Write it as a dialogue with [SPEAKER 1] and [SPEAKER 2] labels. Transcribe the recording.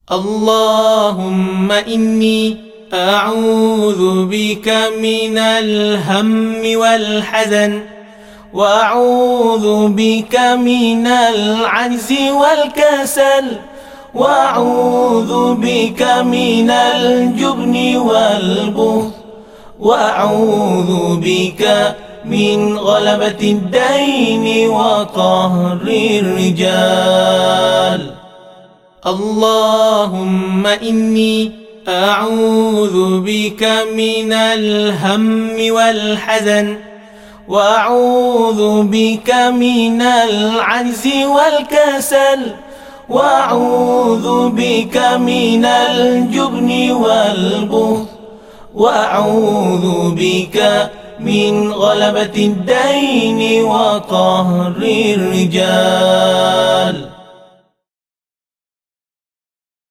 [SPEAKER 1] اللهم إني أعوذ بك من الهم والحزن، وأعوذ بك من العجز والكسل، وأعوذ بك من الجبن والبخل، وأعوذ بك من غلبة الدين وقهر الرجال. اللهم إني أعوذ بك من الهم والحزن، وأعوذ بك من العجز والكسل، وأعوذ بك من الجبن والبخل، وأعوذ بك من غلبة الدين وقهر الرجال.